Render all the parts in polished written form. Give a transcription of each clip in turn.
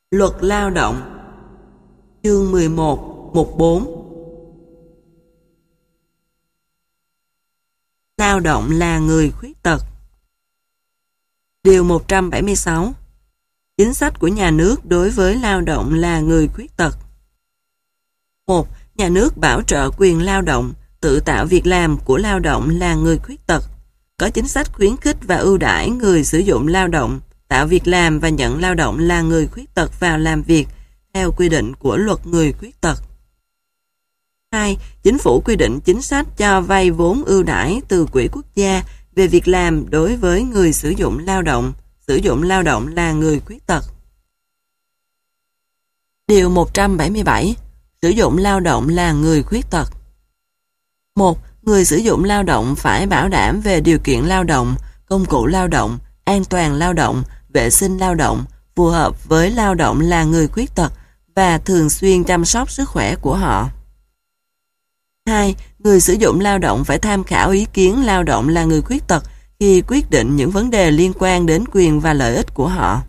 Luật lao động. Chương 11, mục 4. Lao động là người khuyết tật. Điều 176. Chính sách của nhà nước đối với lao động là người khuyết tật. 1. Nhà nước bảo trợ quyền lao động, tự tạo việc làm của lao động là người khuyết tật. Có chính sách khuyến khích và ưu đãi người sử dụng lao động, tạo việc làm và nhận lao động là người khuyết tật vào làm việc theo quy định của luật người khuyết tật. 2. Chính phủ quy định chính sách cho vay vốn ưu đãi từ quỹ quốc gia về việc làm đối với người sử dụng lao động. Sử dụng lao động là người khuyết tật. Điều 177. Sử dụng lao động là người khuyết tật. 1. Người sử dụng lao động phải bảo đảm về điều kiện lao động, công cụ lao động, an toàn lao động, vệ sinh lao động, phù hợp với lao động là người khuyết tật và thường xuyên chăm sóc sức khỏe của họ. 2. Người sử dụng lao động phải tham khảo ý kiến lao động là người khuyết tật khi quyết định những vấn đề liên quan đến quyền và lợi ích của họ.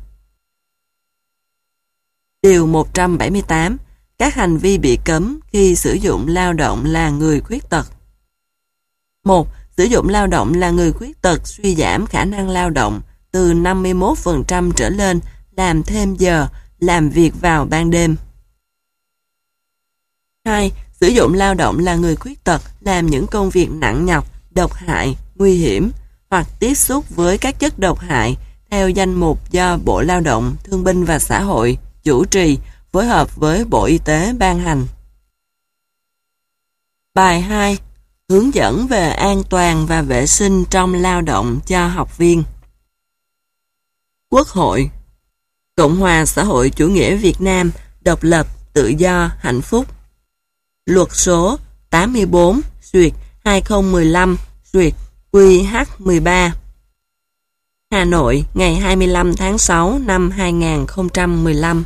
Điều 178. Các hành vi bị cấm khi sử dụng lao động là người khuyết tật. 1. Sử dụng lao động là người khuyết tật suy giảm khả năng lao động từ 51% trở lên, làm thêm giờ, làm việc vào ban đêm. 2. Sử dụng lao động là người khuyết tật làm những công việc nặng nhọc, độc hại, nguy hiểm hoặc tiếp xúc với các chất độc hại theo danh mục do Bộ Lao động, Thương binh và Xã hội chủ trì phối hợp với Bộ Y tế ban hành. Bài 2. Hướng dẫn về an toàn và vệ sinh trong lao động cho học viên. Quốc hội Cộng hòa xã hội chủ nghĩa Việt Nam độc lập, tự do, hạnh phúc. Luật số 84/2015/QH13. Hà Nội, ngày 25 tháng 6 năm 2015.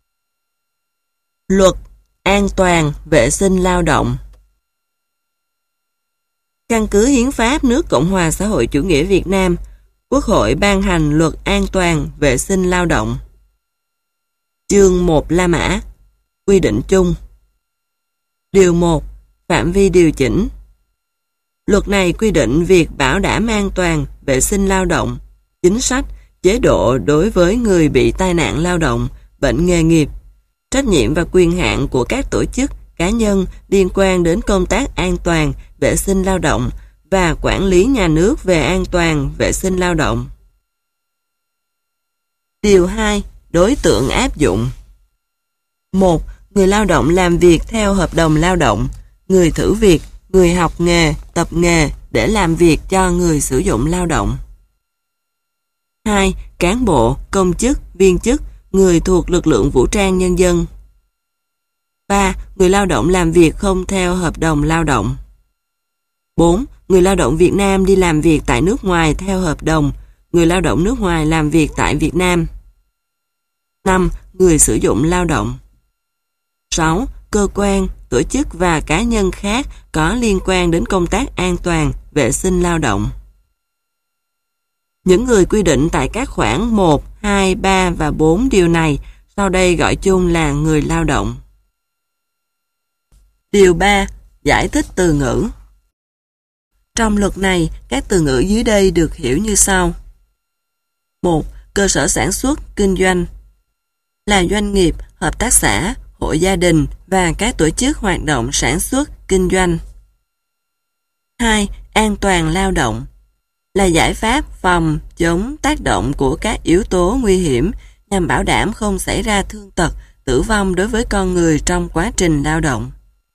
Luật an toàn vệ sinh lao động. Căn cứ Hiến pháp nước Cộng hòa xã hội chủ nghĩa Việt Nam, Quốc hội ban hành Luật an toàn vệ sinh lao động. Chương 1 La Mã. Quy định chung. Điều 1. Phạm vi điều chỉnh. Luật này quy định việc bảo đảm an toàn, vệ sinh lao động, chính sách, chế độ đối với người bị tai nạn lao động, bệnh nghề nghiệp, trách nhiệm và quyền hạn của các tổ chức, cá nhân liên quan đến công tác an toàn, vệ sinh lao động và quản lý nhà nước về an toàn, vệ sinh lao động. Điều 2. Đối tượng áp dụng. 1. Người lao động làm việc theo hợp đồng lao động, người thử việc, người học nghề, tập nghề để làm việc cho người sử dụng lao động. 2. Cán bộ, công chức, viên chức, người thuộc lực lượng vũ trang nhân dân. 3. Người lao động làm việc không theo hợp đồng lao động. 4. Người lao động Việt Nam đi làm việc tại nước ngoài theo hợp đồng, người lao động nước ngoài làm việc tại Việt Nam. 5. Người sử dụng lao động. 6. Cơ quan, tổ chức và cá nhân khác có liên quan đến công tác an toàn, vệ sinh lao động. Những người quy định tại các khoản 1, 2, 3 và 4 điều này sau đây gọi chung là người lao động. Điều 3. Giải thích từ ngữ. Trong luật này, các từ ngữ dưới đây được hiểu như sau. 1. Cơ sở sản xuất, kinh doanh là doanh nghiệp, hợp tác xã, hộ gia đình và các tổ chức hoạt động sản xuất, kinh doanh. 2. An toàn lao động là giải pháp phòng chống tác động của các yếu tố nguy hiểm nhằm bảo đảm không xảy ra thương tật, tử vong đối với con người trong quá trình lao động.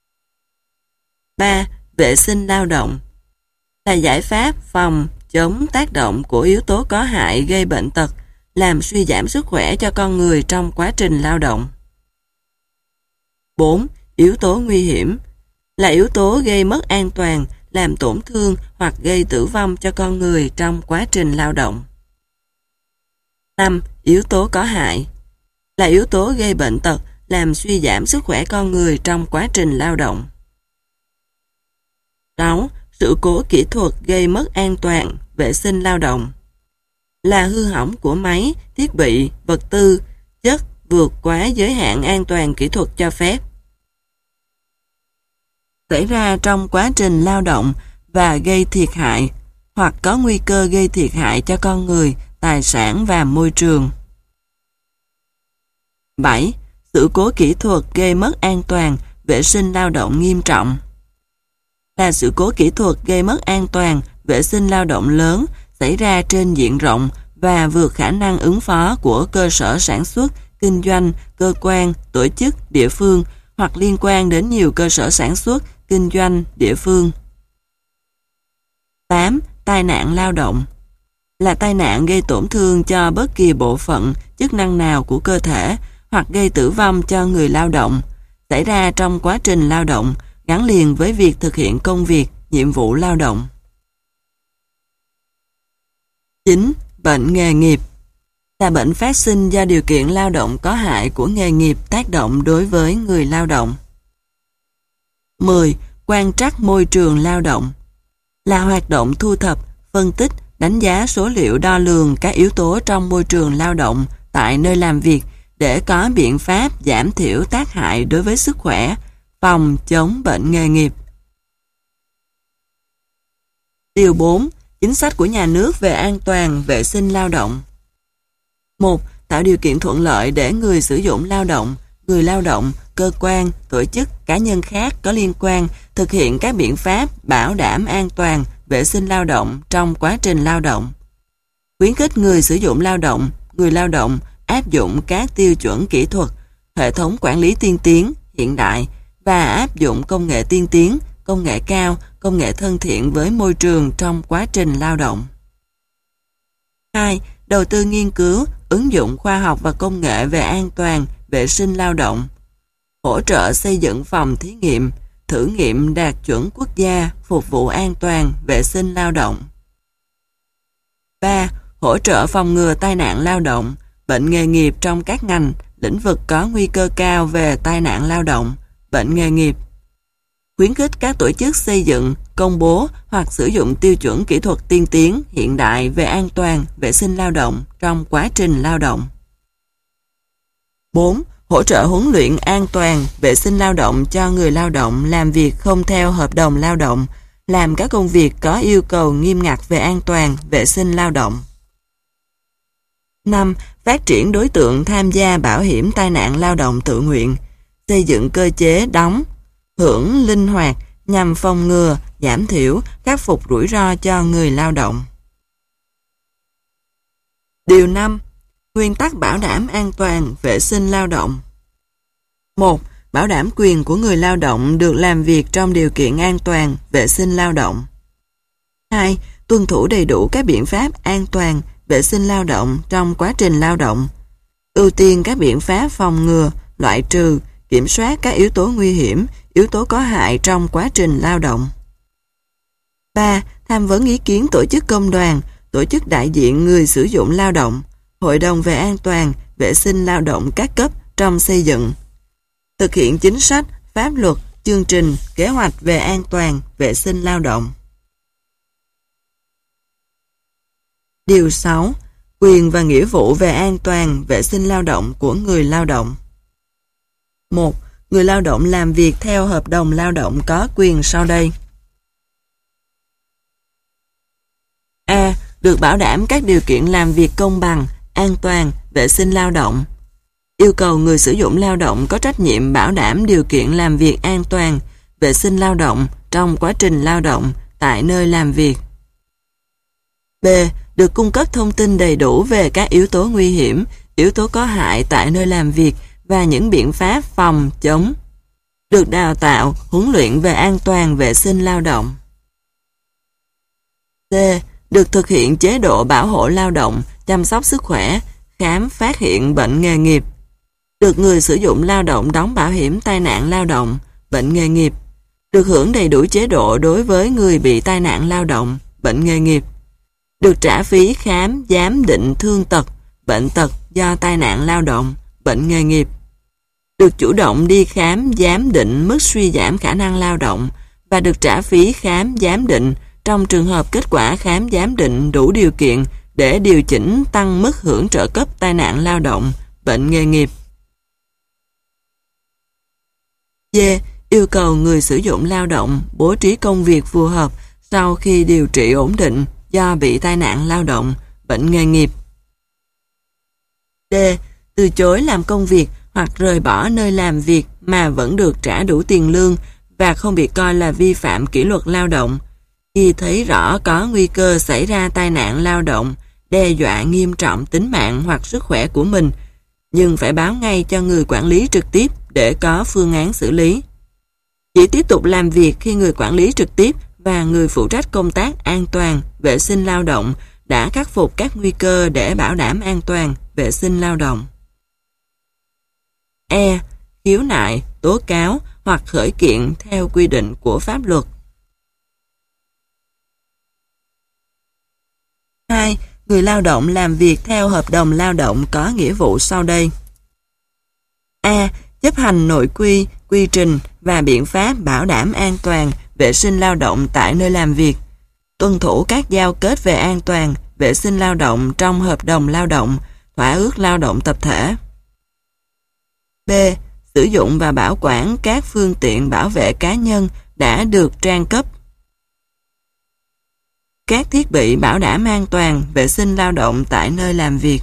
3. Vệ sinh lao động là giải pháp phòng chống tác động của yếu tố có hại gây bệnh tật, làm suy giảm sức khỏe cho con người trong quá trình lao động. 4. Yếu tố nguy hiểm là yếu tố gây mất an toàn, làm tổn thương hoặc gây tử vong cho con người trong quá trình lao động. 5. Yếu tố có hại là yếu tố gây bệnh tật, làm suy giảm sức khỏe con người trong quá trình lao động. 6. Sự cố kỹ thuật gây mất an toàn, vệ sinh lao động là hư hỏng của máy, thiết bị, vật tư, chất, vượt quá giới hạn an toàn kỹ thuật cho phép. Xảy ra trong quá trình lao động và gây thiệt hại hoặc có nguy cơ gây thiệt hại cho con người, tài sản và môi trường. 7. Sự cố kỹ thuật gây mất an toàn, vệ sinh lao động nghiêm trọng. Là sự cố kỹ thuật gây mất an toàn, vệ sinh lao động lớn, xảy ra trên diện rộng và vượt khả năng ứng phó của cơ sở sản xuất, kinh doanh, cơ quan, tổ chức, địa phương hoặc liên quan đến nhiều cơ sở sản xuất, kinh doanh, địa phương. 8. Tai nạn lao động. Là tai nạn gây tổn thương cho bất kỳ bộ phận, chức năng nào của cơ thể hoặc gây tử vong cho người lao động, xảy ra trong quá trình lao động, gắn liền với việc thực hiện công việc, nhiệm vụ lao động. 9. Bệnh nghề nghiệp. Là bệnh phát sinh do điều kiện lao động có hại của nghề nghiệp tác động đối với người lao động. 10. Quan trắc môi trường lao động. Là hoạt động thu thập, phân tích, đánh giá số liệu đo lường các yếu tố trong môi trường lao động tại nơi làm việc để có biện pháp giảm thiểu tác hại đối với sức khỏe, phòng chống bệnh nghề nghiệp. Điều 4. Chính sách của nhà nước về an toàn, vệ sinh lao động. 1. Tạo điều kiện thuận lợi để người sử dụng lao động, người lao động, cơ quan, tổ chức, cá nhân khác có liên quan thực hiện các biện pháp bảo đảm an toàn, vệ sinh lao động trong quá trình lao động. Khuyến khích người sử dụng lao động, người lao động áp dụng các tiêu chuẩn kỹ thuật, hệ thống quản lý tiên tiến, hiện đại và áp dụng công nghệ tiên tiến, công nghệ cao, công nghệ thân thiện với môi trường trong quá trình lao động. 2. Đầu tư nghiên cứu, ứng dụng khoa học và công nghệ về an toàn, vệ sinh lao động. Hỗ trợ xây dựng phòng thí nghiệm, thử nghiệm đạt chuẩn quốc gia, phục vụ an toàn, vệ sinh lao động. 3. Hỗ trợ phòng ngừa tai nạn lao động, bệnh nghề nghiệp trong các ngành, lĩnh vực có nguy cơ cao về tai nạn lao động, bệnh nghề nghiệp. Khuyến khích các tổ chức xây dựng, công bố hoặc sử dụng tiêu chuẩn kỹ thuật tiên tiến, hiện đại về an toàn, vệ sinh lao động trong quá trình lao động. 4. Hỗ trợ huấn luyện an toàn, vệ sinh lao động cho người lao động làm việc không theo hợp đồng lao động, làm các công việc có yêu cầu nghiêm ngặt về an toàn, vệ sinh lao động. 5. Phát triển đối tượng tham gia bảo hiểm tai nạn lao động tự nguyện, xây dựng cơ chế đóng, hưởng linh hoạt nhằm phòng ngừa, giảm thiểu, khắc phục rủi ro cho người lao động. Điều 5. Nguyên tắc bảo đảm an toàn, vệ sinh lao động. 1. Bảo đảm quyền của người lao động được làm việc trong điều kiện an toàn, vệ sinh lao động. 2. Tuân thủ đầy đủ các biện pháp an toàn, vệ sinh lao động trong quá trình lao động. Ưu tiên các biện pháp phòng ngừa, loại trừ, kiểm soát các yếu tố nguy hiểm, yếu tố có hại trong quá trình lao động. 3. Tham vấn ý kiến tổ chức công đoàn, tổ chức đại diện người sử dụng lao động, hội đồng về an toàn, vệ sinh lao động các cấp trong xây dựng. Thực hiện chính sách, pháp luật, chương trình, kế hoạch về an toàn, vệ sinh lao động. Điều 6. Quyền và nghĩa vụ về an toàn, vệ sinh lao động của người lao động. 1. Người lao động làm việc theo hợp đồng lao động có quyền sau đây. A. Được bảo đảm các điều kiện làm việc công bằng, an toàn, vệ sinh lao động. Yêu cầu người sử dụng lao động có trách nhiệm bảo đảm điều kiện làm việc an toàn, vệ sinh lao động trong quá trình lao động tại nơi làm việc. B. Được cung cấp thông tin đầy đủ về các yếu tố nguy hiểm, yếu tố có hại tại nơi làm việc và những biện pháp phòng, chống. Được đào tạo, huấn luyện về an toàn, vệ sinh lao động. C. Được thực hiện chế độ bảo hộ lao động, chăm sóc sức khỏe, khám phát hiện bệnh nghề nghiệp. Được người sử dụng lao động đóng bảo hiểm tai nạn lao động, bệnh nghề nghiệp. Được hưởng đầy đủ chế độ đối với người bị tai nạn lao động, bệnh nghề nghiệp. Được trả phí khám, giám định thương tật, bệnh tật do tai nạn lao động, bệnh nghề nghiệp. Được chủ động đi khám, giám định mức suy giảm khả năng lao động và được trả phí khám, giám định trong trường hợp kết quả khám giám định đủ điều kiện để điều chỉnh tăng mức hưởng trợ cấp tai nạn lao động, bệnh nghề nghiệp. D. Yêu cầu người sử dụng lao động bố trí công việc phù hợp sau khi điều trị ổn định do bị tai nạn lao động, bệnh nghề nghiệp. D. Từ chối làm công việc hoặc rời bỏ nơi làm việc mà vẫn được trả đủ tiền lương và không bị coi là vi phạm kỷ luật lao động. Khi thấy rõ có nguy cơ xảy ra tai nạn lao động, đe dọa nghiêm trọng tính mạng hoặc sức khỏe của mình, nhưng phải báo ngay cho người quản lý trực tiếp để có phương án xử lý. Chỉ tiếp tục làm việc khi người quản lý trực tiếp và người phụ trách công tác an toàn, vệ sinh lao động đã khắc phục các nguy cơ để bảo đảm an toàn, vệ sinh lao động. E. Khiếu nại, tố cáo hoặc khởi kiện theo quy định của pháp luật. 2. Người lao động làm việc theo hợp đồng lao động có nghĩa vụ sau đây. A. Chấp hành nội quy, quy trình và biện pháp bảo đảm an toàn, vệ sinh lao động tại nơi làm việc. Tuân thủ các giao kết về an toàn, vệ sinh lao động trong hợp đồng lao động, thỏa ước lao động tập thể. B. Sử dụng và bảo quản các phương tiện bảo vệ cá nhân đã được trang cấp. Các thiết bị bảo đảm an toàn, vệ sinh lao động tại nơi làm việc.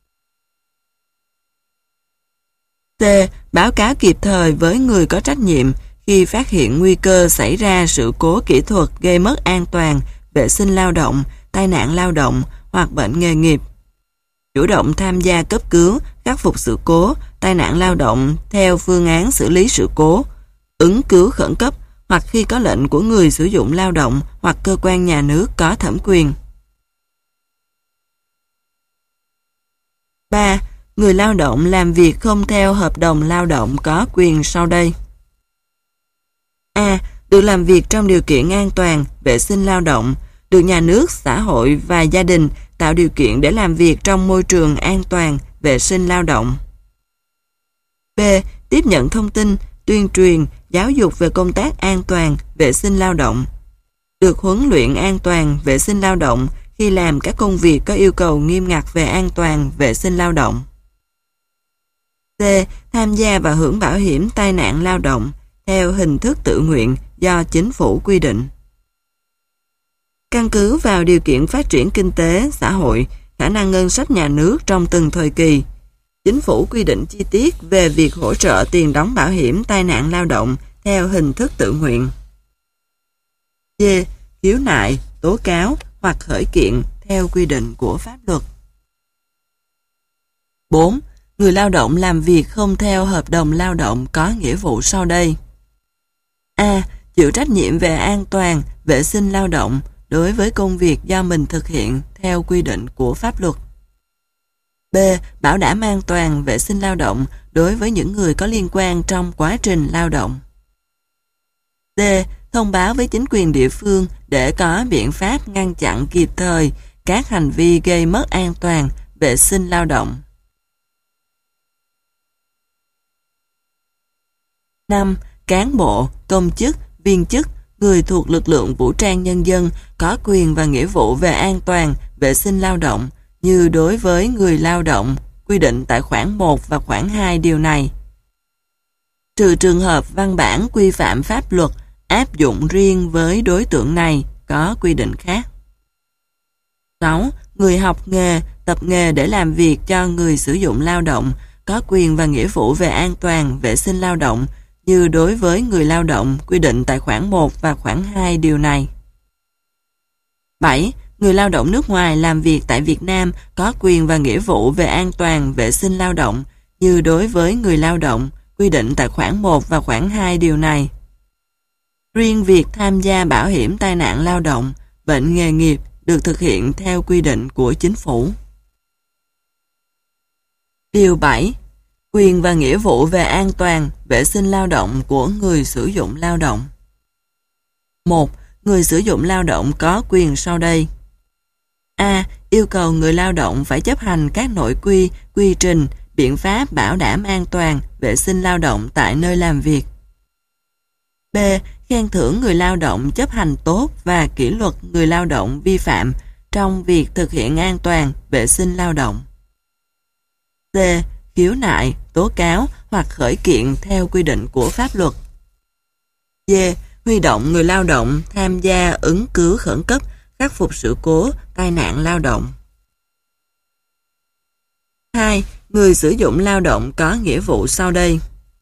C. Báo cáo kịp thời với người có trách nhiệm khi phát hiện nguy cơ xảy ra sự cố kỹ thuật gây mất an toàn, vệ sinh lao động, tai nạn lao động hoặc bệnh nghề nghiệp. Chủ động tham gia cấp cứu, khắc phục sự cố, tai nạn lao động theo phương án xử lý sự cố, ứng cứu khẩn cấp hoặc khi có lệnh của người sử dụng lao động hoặc cơ quan nhà nước có thẩm quyền. 3. Người lao động làm việc không theo hợp đồng lao động có quyền sau đây. A. Được làm việc trong điều kiện an toàn, vệ sinh lao động, được nhà nước, xã hội và gia đình tạo điều kiện để làm việc trong môi trường an toàn, vệ sinh lao động. B. Tiếp nhận thông tin, tuyên truyền, giáo dục về công tác an toàn, vệ sinh lao động. Được huấn luyện an toàn, vệ sinh lao động khi làm các công việc có yêu cầu nghiêm ngặt về an toàn, vệ sinh lao động. C. Tham gia và hưởng bảo hiểm tai nạn lao động theo hình thức tự nguyện do chính phủ quy định. Căn cứ vào điều kiện phát triển kinh tế, xã hội, khả năng ngân sách nhà nước trong từng thời kỳ, chính phủ quy định chi tiết về việc hỗ trợ tiền đóng bảo hiểm tai nạn lao động theo hình thức tự nguyện. D. Khiếu nại, tố cáo hoặc khởi kiện theo quy định của pháp luật. 4. Người lao động làm việc không theo hợp đồng lao động có nghĩa vụ sau đây. A. Chịu trách nhiệm về an toàn, vệ sinh lao động đối với công việc do mình thực hiện theo quy định của pháp luật. B. Bảo đảm an toàn, vệ sinh lao động đối với những người có liên quan trong quá trình lao động. D. Thông báo với chính quyền địa phương để có biện pháp ngăn chặn kịp thời các hành vi gây mất an toàn, vệ sinh lao động. 5. Cán bộ, công chức, viên chức, người thuộc lực lượng vũ trang nhân dân có quyền và nghĩa vụ về an toàn, vệ sinh lao động như đối với người lao động, quy định tại khoản 1 và khoản 2 điều này. Trừ trường hợp văn bản quy phạm pháp luật áp dụng riêng với đối tượng này có quy định khác. 6. Người học nghề, tập nghề để làm việc cho người sử dụng lao động có quyền và nghĩa vụ về an toàn, vệ sinh lao động như đối với người lao động quy định tại khoản 1 và khoản 2 điều này. 7. Người lao động nước ngoài làm việc tại Việt Nam có quyền và nghĩa vụ về an toàn, vệ sinh lao động như đối với người lao động quy định tại khoản 1 và khoản 2 điều này. Riêng việc tham gia bảo hiểm tai nạn lao động, bệnh nghề nghiệp được thực hiện theo quy định của chính phủ. Điều 7. Quyền và nghĩa vụ về an toàn, vệ sinh lao động của người sử dụng lao động. 1. Người sử dụng lao động có quyền sau đây. A. Yêu cầu người lao động phải chấp hành các nội quy, quy trình, biện pháp bảo đảm an toàn, vệ sinh lao động tại nơi làm việc. B. Khen thưởng người lao động chấp hành tốt và kỷ luật người lao động vi phạm trong việc thực hiện an toàn, vệ sinh lao động. C. Khiếu nại, tố cáo hoặc khởi kiện theo quy định của pháp luật. D. Huy động người lao động tham gia ứng cứu khẩn cấp, khắc phục sự cố, tai nạn lao động. 2. Người sử dụng lao động có nghĩa vụ sau đây.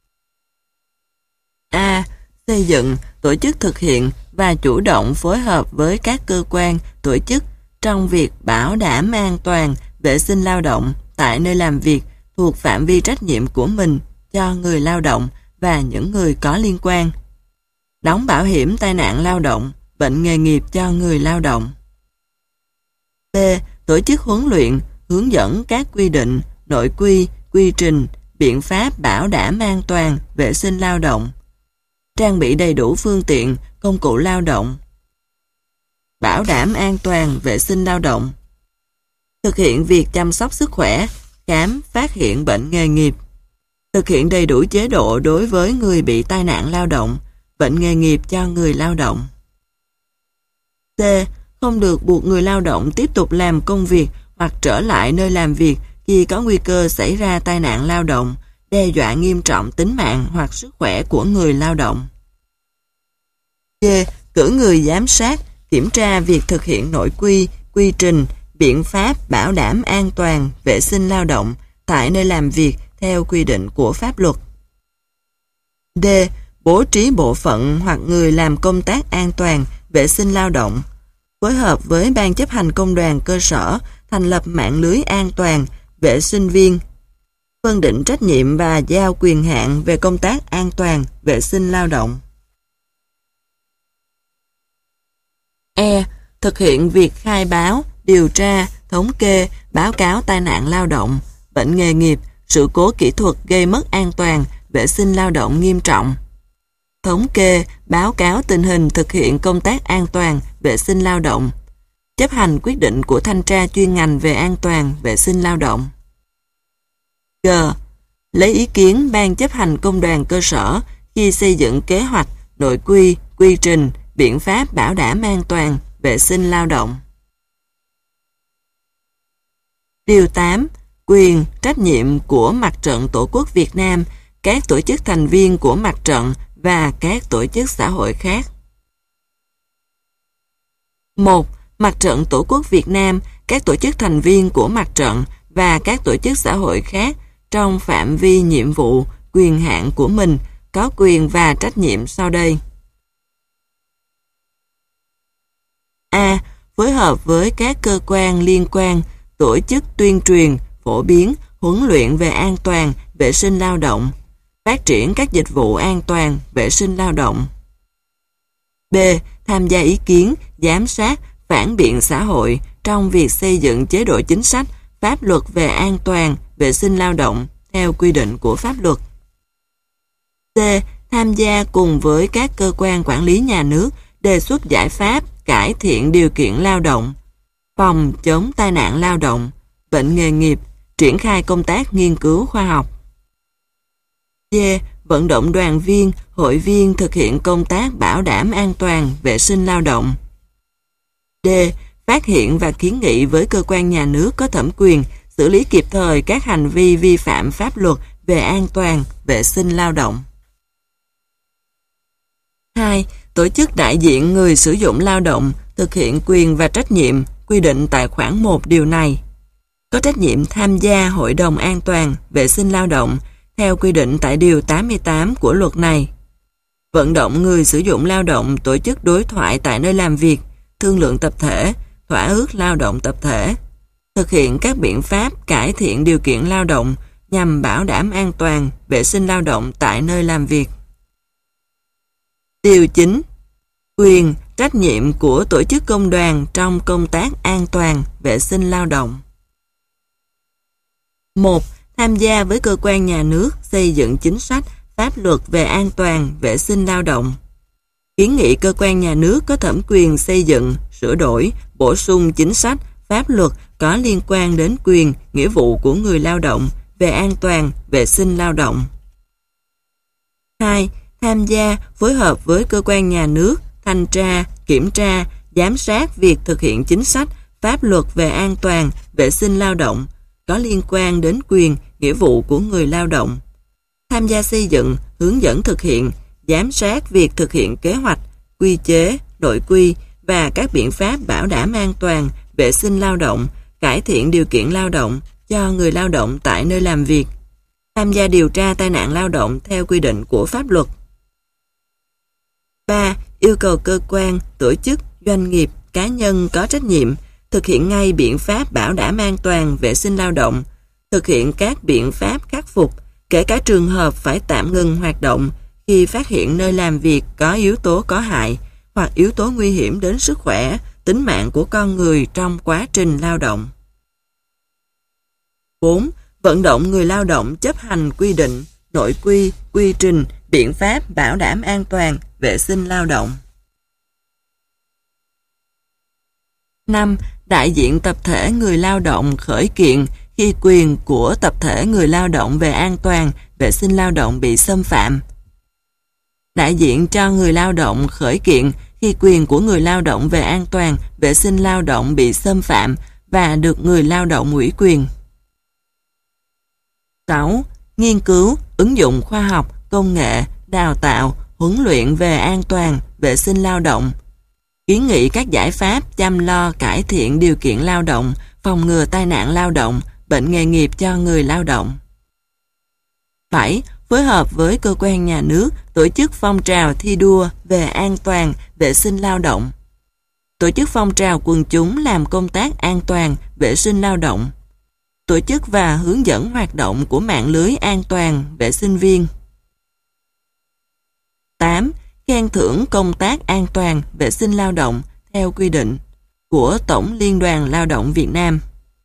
A. Xây dựng, tổ chức thực hiện và chủ động phối hợp với các cơ quan, tổ chức trong việc bảo đảm an toàn, vệ sinh lao động tại nơi làm việc thuộc phạm vi trách nhiệm của mình cho người lao động và những người có liên quan. Đóng bảo hiểm tai nạn lao động, bệnh nghề nghiệp cho người lao động. B. Tổ chức huấn luyện, hướng dẫn các quy định, nội quy, quy trình, biện pháp bảo đảm an toàn, vệ sinh lao động. Trang bị đầy đủ phương tiện, công cụ lao động. Bảo đảm an toàn, vệ sinh lao động. Thực hiện việc chăm sóc sức khỏe, khám, phát hiện bệnh nghề nghiệp. Thực hiện đầy đủ chế độ đối với người bị tai nạn lao động, bệnh nghề nghiệp cho người lao động. C. Không được buộc người lao động tiếp tục làm công việc hoặc trở lại nơi làm việc khi có nguy cơ xảy ra tai nạn lao động, đe dọa nghiêm trọng tính mạng hoặc sức khỏe của người lao động. D. Cử người giám sát, kiểm tra việc thực hiện nội quy, quy trình, biện pháp bảo đảm an toàn, vệ sinh lao động tại nơi làm việc theo quy định của pháp luật. D. Bố trí bộ phận hoặc người làm công tác an toàn, vệ sinh lao động, phối hợp với Ban chấp hành công đoàn cơ sở thành lập mạng lưới an toàn, vệ sinh viên, phân định trách nhiệm và giao quyền hạn về công tác an toàn, vệ sinh lao động. E. Thực hiện việc khai báo, điều tra, thống kê, báo cáo tai nạn lao động, bệnh nghề nghiệp, sự cố kỹ thuật gây mất an toàn, vệ sinh lao động nghiêm trọng. Thống kê, báo cáo tình hình thực hiện công tác an toàn, vệ sinh lao động. Chấp hành quyết định của thanh tra chuyên ngành về an toàn, vệ sinh lao động. G. Lấy ý kiến Ban chấp hành công đoàn cơ sở khi xây dựng kế hoạch, nội quy, quy trình, biện pháp bảo đảm an toàn, vệ sinh lao động. Điều 8. Quyền, trách nhiệm của Mặt trận Tổ quốc Việt Nam, các tổ chức thành viên của Mặt trận và các tổ chức xã hội khác. 1. Mặt trận Tổ quốc Việt Nam, các tổ chức thành viên của Mặt trận và các tổ chức xã hội khác trong phạm vi nhiệm vụ, quyền hạn của mình có quyền và trách nhiệm sau đây. A. Phối hợp với các cơ quan liên quan, tổ chức tuyên truyền, phổ biến, huấn luyện về an toàn, vệ sinh lao động, phát triển các dịch vụ an toàn, vệ sinh lao động. B. Tham gia ý kiến, giám sát, phản biện xã hội trong việc xây dựng chế độ chính sách, pháp luật về an toàn, vệ sinh lao động theo quy định của pháp luật. C. Tham gia cùng với các cơ quan quản lý nhà nước đề xuất giải pháp cải thiện điều kiện lao động, phòng chống tai nạn lao động, bệnh nghề nghiệp, triển khai công tác nghiên cứu khoa học. D. Vận động đoàn viên, hội viên thực hiện công tác bảo đảm an toàn, vệ sinh lao động. D. Phát hiện và kiến nghị với cơ quan nhà nước có thẩm quyền xử lý kịp thời các hành vi vi phạm pháp luật về an toàn, vệ sinh lao động. 2. Tổ chức đại diện người sử dụng lao động thực hiện quyền và trách nhiệm quy định tại khoản 1 điều này. Có trách nhiệm tham gia Hội đồng An toàn, vệ sinh lao động theo quy định tại điều 88 của luật này. Vận động người sử dụng lao động tổ chức đối thoại tại nơi làm việc, thương lượng tập thể, thỏa ước lao động tập thể. Thực hiện các biện pháp cải thiện điều kiện lao động nhằm bảo đảm an toàn, vệ sinh lao động tại nơi làm việc. Điều 9. Quyền, trách nhiệm của tổ chức công đoàn trong công tác an toàn, vệ sinh lao động. 1. Tham gia với cơ quan nhà nước xây dựng chính sách, pháp luật về an toàn, vệ sinh lao động. Kiến nghị cơ quan nhà nước có thẩm quyền xây dựng, sửa đổi, bổ sung chính sách, pháp luật có liên quan đến quyền, nghĩa vụ của người lao động về an toàn, vệ sinh lao động. 2. Tham gia, phối hợp với cơ quan nhà nước, thanh tra, kiểm tra, giám sát việc thực hiện chính sách, pháp luật về an toàn, vệ sinh lao động có liên quan đến quyền, nghĩa vụ của người lao động. Tham gia xây dựng, hướng dẫn thực hiện, giám sát việc thực hiện kế hoạch, quy chế, nội quy và các biện pháp bảo đảm an toàn, vệ sinh lao động, cải thiện điều kiện lao động cho người lao động tại nơi làm việc, tham gia điều tra tai nạn lao động theo quy định của pháp luật. 3. Yêu cầu cơ quan, tổ chức, doanh nghiệp, cá nhân có trách nhiệm thực hiện ngay biện pháp bảo đảm an toàn, vệ sinh lao động, thực hiện các biện pháp khắc phục, kể cả trường hợp phải tạm ngừng hoạt động khi phát hiện nơi làm việc có yếu tố có hại hoặc yếu tố nguy hiểm đến sức khỏe, tính mạng của con người trong quá trình lao động. 4. Vận động người lao động chấp hành quy định, nội quy, quy trình, biện pháp bảo đảm an toàn, vệ sinh lao động. 5. Đại diện tập thể người lao động khởi kiện khi quyền của tập thể người lao động về an toàn, vệ sinh lao động bị xâm phạm. Đại diện cho người lao động khởi kiện khi quyền của người lao động về an toàn, vệ sinh lao động bị xâm phạm và được người lao động ủy quyền. 6. Nghiên cứu, ứng dụng khoa học, công nghệ, đào tạo, huấn luyện về an toàn, vệ sinh lao động. Kiến nghị các giải pháp chăm lo cải thiện điều kiện lao động, phòng ngừa tai nạn lao động, bệnh nghề nghiệp cho người lao động. 7. Phối hợp với cơ quan nhà nước tổ chức phong trào thi đua về an toàn, vệ sinh lao động. Tổ chức phong trào quần chúng làm công tác an toàn, vệ sinh lao động. Tổ chức và hướng dẫn hoạt động của mạng lưới an toàn, vệ sinh viên. 8. Khen thưởng công tác an toàn, vệ sinh lao động theo quy định của Tổng Liên đoàn Lao động Việt Nam.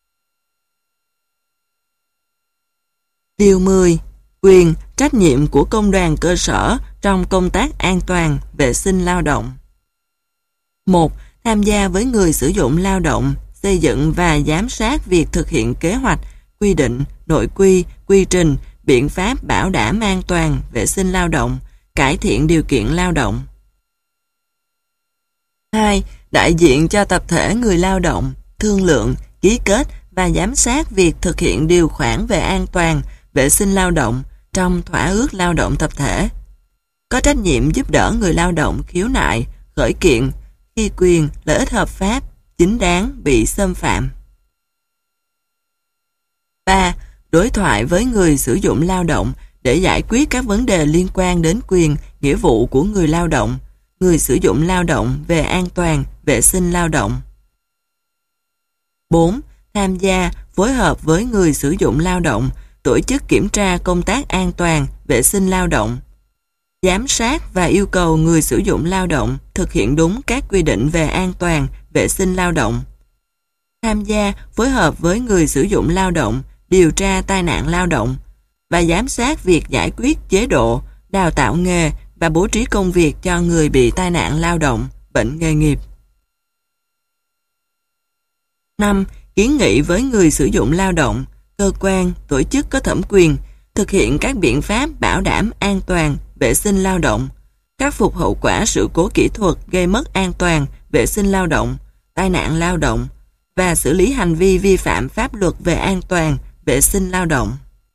Điều 10. Quyền, trách nhiệm của công đoàn cơ sở trong công tác an toàn, vệ sinh lao động. 1. Tham gia với người sử dụng lao động, xây dựng và giám sát việc thực hiện kế hoạch, quy định, nội quy, quy trình, biện pháp bảo đảm an toàn, vệ sinh lao động, cải thiện điều kiện lao động. 2. Đại diện cho tập thể người lao động, thương lượng, ký kết và giám sát việc thực hiện điều khoản về an toàn, vệ sinh lao động trong thỏa ước lao động tập thể. Có trách nhiệm giúp đỡ người lao động khiếu nại, khởi kiện khi quyền, lợi ích hợp pháp, chính đáng bị xâm phạm. 3. Đối thoại với người sử dụng lao động để giải quyết các vấn đề liên quan đến quyền, nghĩa vụ của người lao động, người sử dụng lao động về an toàn, vệ sinh lao động. 4. Tham gia, phối hợp với người sử dụng lao động, tổ chức kiểm tra công tác an toàn, vệ sinh lao động, giám sát và yêu cầu người sử dụng lao động thực hiện đúng các quy định về an toàn, vệ sinh lao động. Tham gia, phối hợp với người sử dụng lao động, điều tra tai nạn lao động và giám sát việc giải quyết chế độ, đào tạo nghề và bố trí công việc cho người bị tai nạn lao động, bệnh nghề nghiệp. 5. Kiến nghị với người sử dụng lao động, cơ quan, tổ chức có thẩm quyền thực hiện các biện pháp bảo đảm an toàn, vệ sinh lao động, khắc phục hậu quả sự cố kỹ thuật gây mất an toàn, vệ sinh lao động, tai nạn lao động và xử lý hành vi vi phạm pháp luật về an toàn, vệ sinh lao động.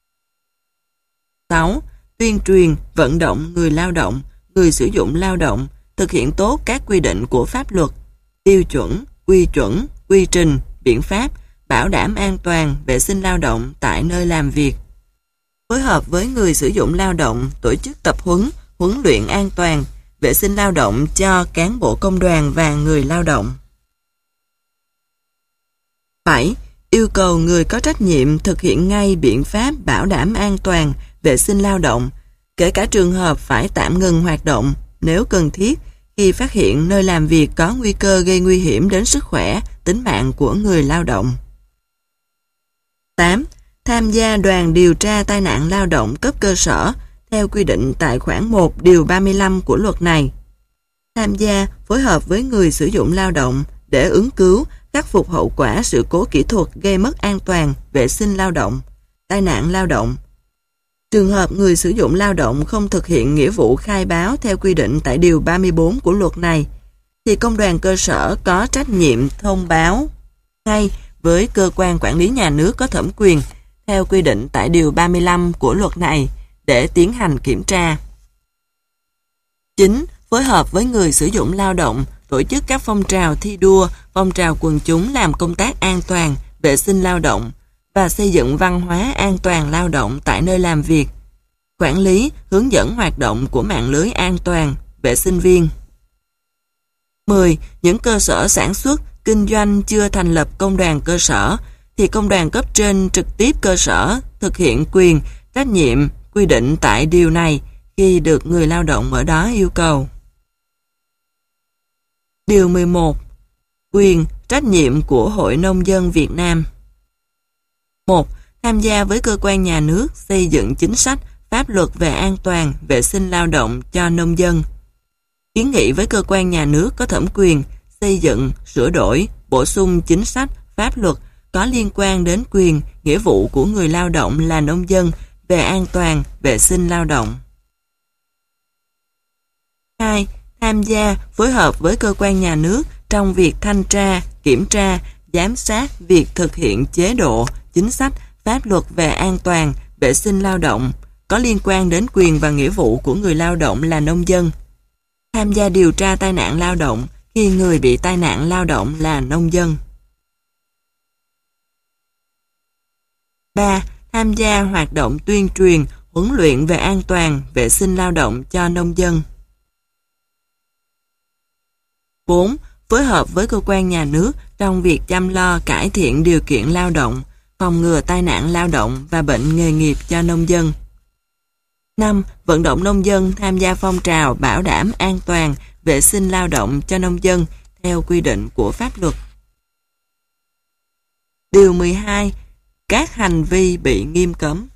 6. Tuyên truyền, vận động người lao động, người sử dụng lao động thực hiện tốt các quy định của pháp luật, tiêu chuẩn, quy trình, biện pháp bảo đảm an toàn, vệ sinh lao động tại nơi làm việc. Phối hợp với người sử dụng lao động tổ chức tập huấn, huấn luyện an toàn, vệ sinh lao động cho cán bộ công đoàn và người lao động. 7. Yêu cầu người có trách nhiệm thực hiện ngay biện pháp bảo đảm an toàn, vệ sinh lao động, kể cả trường hợp phải tạm ngừng hoạt động nếu cần thiết khi phát hiện nơi làm việc có nguy cơ gây nguy hiểm đến sức khỏe, tính mạng của người lao động. 8. Tham gia đoàn điều tra tai nạn lao động cấp cơ sở theo quy định tại khoản 1 điều 35 của luật này. Tham gia, phối hợp với người sử dụng lao động để ứng cứu, khắc phục hậu quả sự cố kỹ thuật gây mất an toàn, vệ sinh lao động, tai nạn lao động. Trường hợp người sử dụng lao động không thực hiện nghĩa vụ khai báo theo quy định tại điều 34 của luật này, thì công đoàn cơ sở có trách nhiệm thông báo ngay với cơ quan quản lý nhà nước có thẩm quyền theo quy định tại điều 35 của luật này để tiến hành kiểm tra. 9. Phối hợp với người sử dụng lao động, tổ chức các phong trào thi đua, phong trào quần chúng làm công tác an toàn, vệ sinh lao động và xây dựng văn hóa an toàn lao động tại nơi làm việc. Quản lý, hướng dẫn hoạt động của mạng lưới an toàn, vệ sinh viên. 10. Những cơ sở sản xuất, kinh doanh chưa thành lập công đoàn cơ sở, thì công đoàn cấp trên trực tiếp cơ sở thực hiện quyền, trách nhiệm quy định tại điều này khi được người lao động ở đó yêu cầu. Điều 11. Quyền, trách nhiệm của Hội Nông dân Việt Nam. 1. Tham gia với cơ quan nhà nước xây dựng chính sách, pháp luật về an toàn, vệ sinh lao động cho nông dân. Kiến nghị với cơ quan nhà nước có thẩm quyền xây dựng, sửa đổi, bổ sung chính sách, pháp luật có liên quan đến quyền, nghĩa vụ của người lao động là nông dân về an toàn, vệ sinh lao động. 2. Tham gia, phối hợp với cơ quan nhà nước trong việc thanh tra, kiểm tra, giám sát việc thực hiện chế độ, chính sách, pháp luật về an toàn, vệ sinh lao động có liên quan đến quyền và nghĩa vụ của người lao động là nông dân. Tham gia điều tra tai nạn lao động khi người bị tai nạn lao động là nông dân. 3. Tham gia hoạt động tuyên truyền, huấn luyện về an toàn, vệ sinh lao động cho nông dân. 4. Phối hợp với cơ quan nhà nước trong việc chăm lo cải thiện điều kiện lao động, phòng ngừa tai nạn lao động và bệnh nghề nghiệp cho nông dân. 5. Vận động nông dân tham gia phong trào bảo đảm an toàn, vệ sinh lao động cho nông dân theo quy định của pháp luật. Điều 12. Các hành vi bị nghiêm cấm.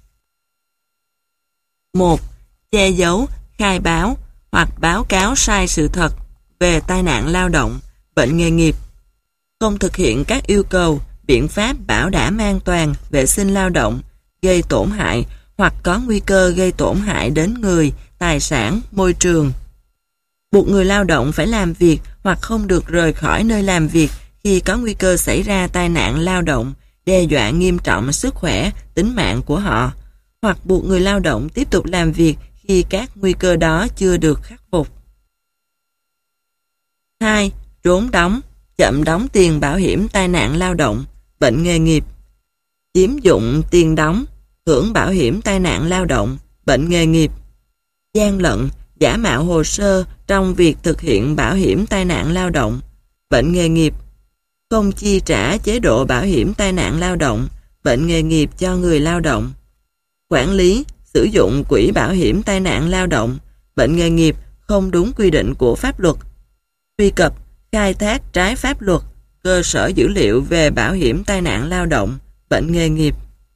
1. Che giấu, khai báo hoặc báo cáo sai sự thật về tai nạn lao động, bệnh nghề nghiệp. Không thực hiện các yêu cầu, biện pháp bảo đảm an toàn, vệ sinh lao động, gây tổn hại hoặc có nguy cơ gây tổn hại đến người, tài sản, môi trường. Buộc người lao động phải làm việc hoặc không được rời khỏi nơi làm việc khi có nguy cơ xảy ra tai nạn lao động, đe dọa nghiêm trọng sức khỏe, tính mạng của họ, hoặc buộc người lao động tiếp tục làm việc khi các nguy cơ đó chưa được khắc phục. 2. Trốn đóng, chậm đóng tiền bảo hiểm tai nạn lao động, bệnh nghề nghiệp. Chiếm dụng tiền đóng, hưởng bảo hiểm tai nạn lao động, bệnh nghề nghiệp. Gian lận, giả mạo hồ sơ trong việc thực hiện bảo hiểm tai nạn lao động, bệnh nghề nghiệp. Không chi trả chế độ bảo hiểm tai nạn lao động, bệnh nghề nghiệp cho người lao động. Quản lý, sử dụng quỹ bảo hiểm tai nạn lao động, bệnh nghề nghiệp không đúng quy định của pháp luật. Truy cập, khai thác trái pháp luật, cơ sở dữ liệu về bảo hiểm tai nạn lao động, bệnh nghề nghiệp.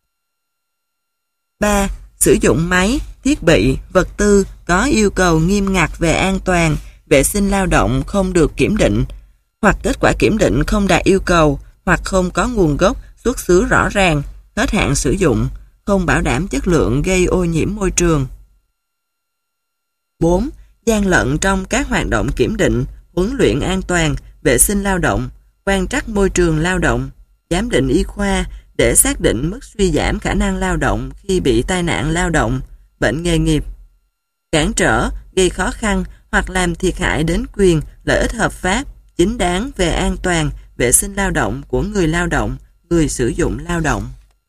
3. Sử dụng máy, thiết bị, vật tư có yêu cầu nghiêm ngặt về an toàn, vệ sinh lao động không được kiểm định, hoặc kết quả kiểm định không đạt yêu cầu, hoặc không có nguồn gốc, xuất xứ rõ ràng, hết hạn sử dụng, không bảo đảm chất lượng gây ô nhiễm môi trường. 4. Gian lận trong các hoạt động kiểm định, huấn luyện an toàn, vệ sinh lao động, quan trắc môi trường lao động, giám định y khoa để xác định mức suy giảm khả năng lao động khi bị tai nạn lao động, bệnh nghề nghiệp. Cản trở, gây khó khăn hoặc làm thiệt hại đến quyền, lợi ích hợp pháp, chính đáng về an toàn, vệ sinh lao động của người lao động, người sử dụng lao động.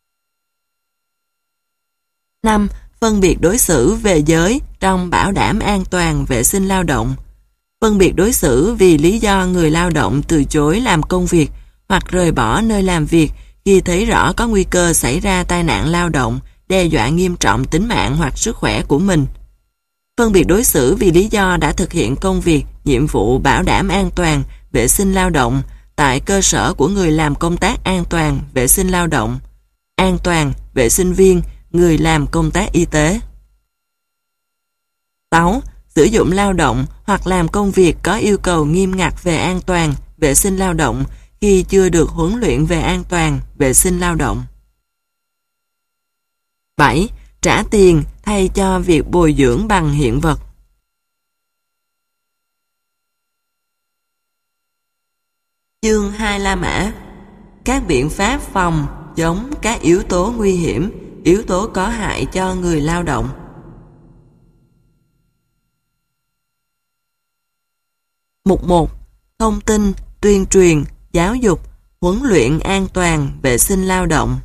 5. Phân biệt đối xử về giới trong bảo đảm an toàn, vệ sinh lao động. Phân biệt đối xử vì lý do người lao động từ chối làm công việc hoặc rời bỏ nơi làm việc khi thấy rõ có nguy cơ xảy ra tai nạn lao động, đe dọa nghiêm trọng tính mạng hoặc sức khỏe của mình. Phân biệt đối xử vì lý do đã thực hiện công việc, nhiệm vụ bảo đảm an toàn, vệ sinh lao động tại cơ sở của người làm công tác an toàn, vệ sinh lao động, an toàn, vệ sinh viên, người làm công tác y tế. 6. Sử dụng lao động hoặc làm công việc có yêu cầu nghiêm ngặt về an toàn, vệ sinh lao động khi chưa được huấn luyện về an toàn, vệ sinh lao động. 7. Trả tiền thay cho việc bồi dưỡng bằng hiện vật. Chương 2 La Mã. Các biện pháp phòng, chống các yếu tố nguy hiểm, yếu tố có hại cho người lao động. Mục 1. Thông tin, tuyên truyền, giáo dục, huấn luyện an toàn, vệ sinh lao động.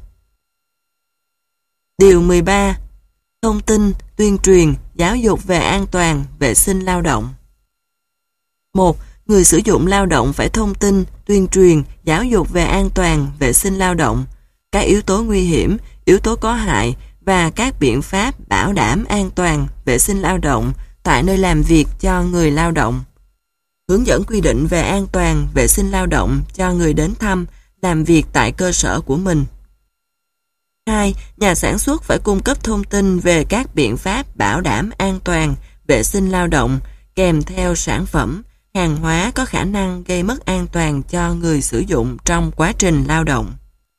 Điều 13. Thông tin, tuyên truyền, giáo dục về an toàn, vệ sinh lao động. 1. Người sử dụng lao động phải thông tin, tuyên truyền, giáo dục về an toàn, vệ sinh lao động, các yếu tố nguy hiểm, yếu tố có hại và các biện pháp bảo đảm an toàn, vệ sinh lao động tại nơi làm việc cho người lao động. Hướng dẫn quy định về an toàn, vệ sinh lao động cho người đến thăm, làm việc tại cơ sở của mình. 2. Nhà sản xuất phải cung cấp thông tin về các biện pháp bảo đảm an toàn, vệ sinh lao động kèm theo sản phẩm, hàng hóa có khả năng gây mất an toàn cho người sử dụng trong quá trình lao động.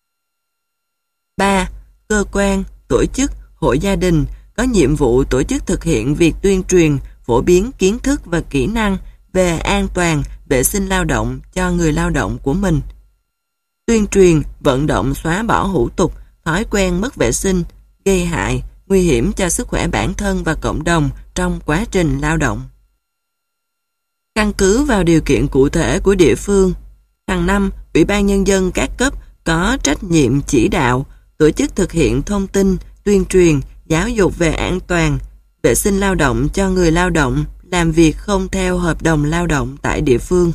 3. Cơ quan, tổ chức, hội gia đình có nhiệm vụ tổ chức thực hiện việc tuyên truyền, phổ biến kiến thức và kỹ năng về an toàn, vệ sinh lao động cho người lao động của mình. Tuyên truyền, vận động xóa bỏ hủ tục, thói quen mất vệ sinh, gây hại, nguy hiểm cho sức khỏe bản thân và cộng đồng trong quá trình lao động. Căn cứ vào điều kiện cụ thể của địa phương, hàng năm, Ủy ban Nhân dân các cấp có trách nhiệm chỉ đạo, tổ chức thực hiện thông tin, tuyên truyền, giáo dục về an toàn, vệ sinh lao động cho người lao động làm việc không theo hợp đồng lao động tại địa phương.